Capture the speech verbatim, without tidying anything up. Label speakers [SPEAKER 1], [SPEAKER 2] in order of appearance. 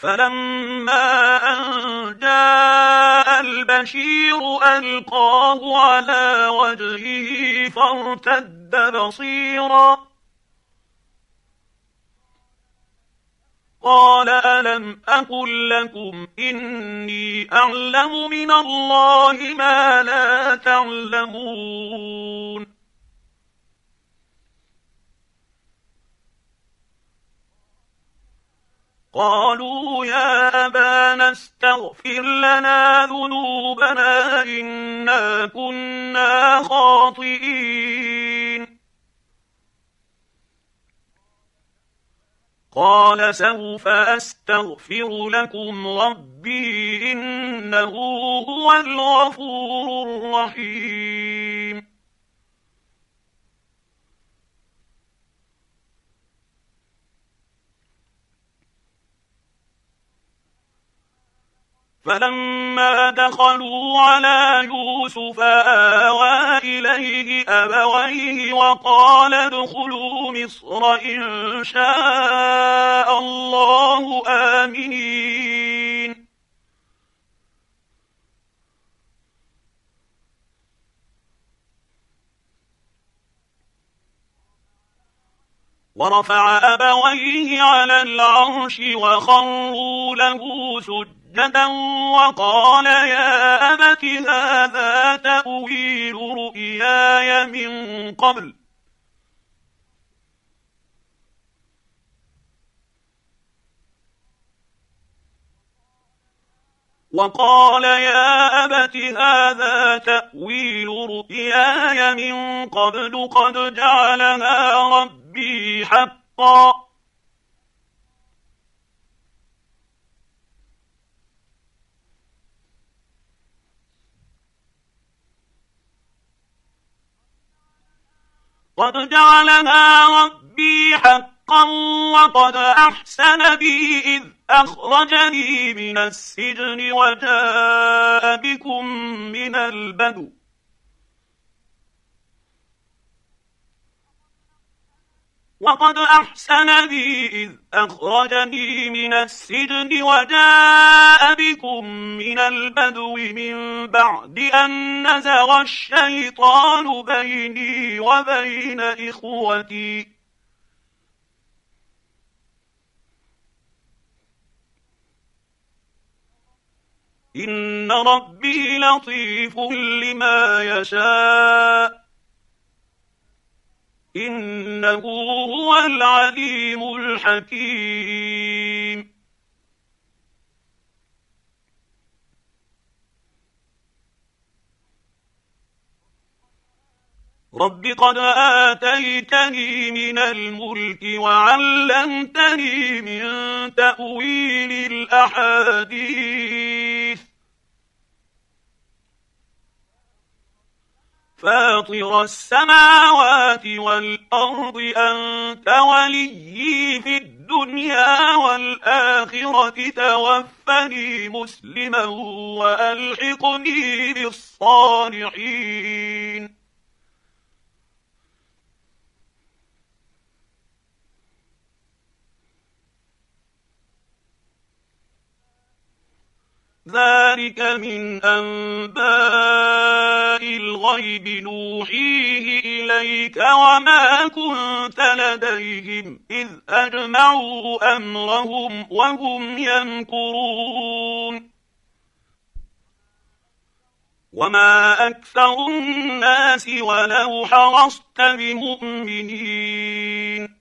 [SPEAKER 1] فلما أن جاء البشير ألقاه على وجهه فارتد بصيرا قال ألم أقل لكم إني أعلم من الله ما لا تعلمون قالوا يا أبانا استغفر لنا ذنوبنا إنا كنا خاطئين قال سوف أستغفر لكم ربي إنه هو الغفور الرحيم فلما دخلوا على يوسف آوى إليه أبويه وقال ادخلوا مصر إن شاء الله آمنين ورفع أبويه على العرش وخروا له سجدا وقال يا أبت هذا تأويل رؤياي من قبل وقال يا أبت هذا تأويل رؤياي من قبل قد جعلها ربي حقا قد جعلها ربي حقا وقد أحسن بي إذ أخرجني من السجن وجاء بكم من البدو وقد أحسن بي إذ أخرجني من السجن وجاء بكم من البدو من بعد أن نزغ الشيطان بيني وبين إخوتي إن ربي لطيف لما يشاء إنه هو العليم الحكيم رب قد آتيتني من الملك وعلمتني من تأويل الأحاديث فاطر السماوات والأرض أنت وليي في الدنيا والآخرة توفني مسلما وألحقني بالصالحين ذلك من أنباء الغيب نوحيه إليك وما كنت لديهم إذ أجمعوا أمرهم وهم يمكرون وما أكثر الناس ولو حرصت بمؤمنين